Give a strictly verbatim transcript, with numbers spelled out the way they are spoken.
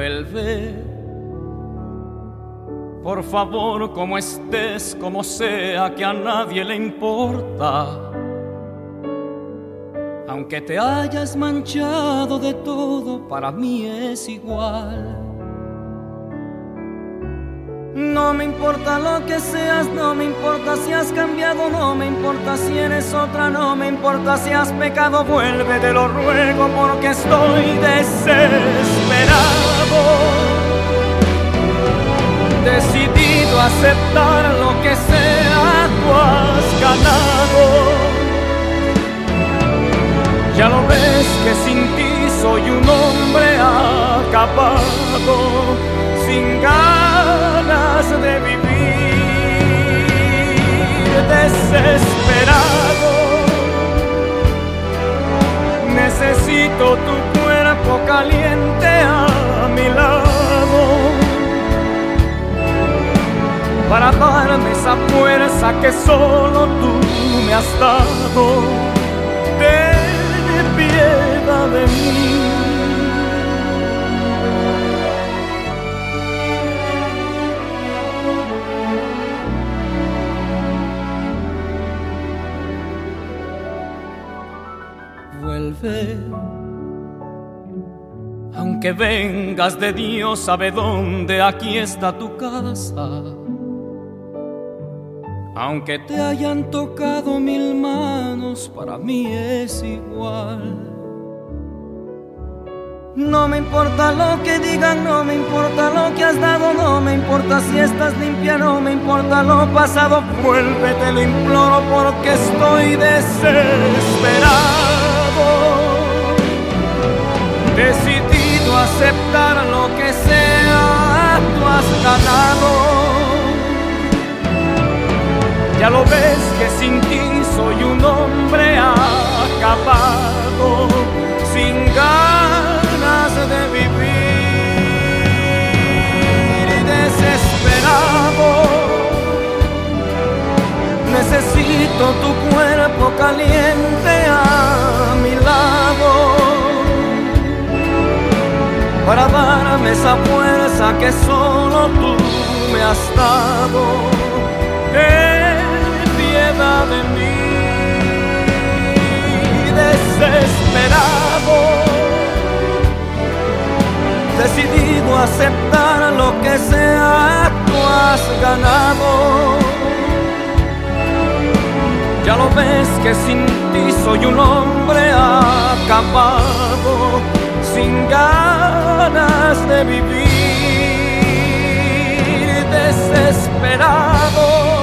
Vuelve, por favor, como estés, como sea, que a nadie le importa. Aunque te hayas manchado de todo, para mí es igual. No me importa lo que seas, no me importa si has cambiado, no me importa si eres otra, no me importa si has pecado. Vuelve, te lo ruego, porque estoy desesperado, decidido a aceptar lo que sea, tú has ganado. Ya lo ves que sin ti soy un hombre acabado, sin ganas de vivir, desesperado. Necesito tu cuerpo caliente a mi lado, para darme esa fuerza que solo tú me has dado. Ten piedad de mí. Vuelve, aunque vengas de Dios sabe dónde, aquí está tu casa. Aunque te hayan tocado mil manos, para mí es igual. No me importa lo que digan, no me importa lo que has dado, no me importa si estás limpia, no me importa lo pasado. Vuelve, te lo imploro, porque estoy desesperado, decidido a aceptar lo que sea, tú has ganado. Ya lo ves que sin ti soy un hombre acabado, sin ganas de vivir, desesperado. Necesito tu cuerpo caliente a mi lado, para darme esa fuerza que solo tú me has dado. Piedad de mí, desesperado, decidido a aceptar lo que sea, tú has ganado. Ya lo ves que sin ti soy un hombre acabado, sin ganas de vivir, desesperado.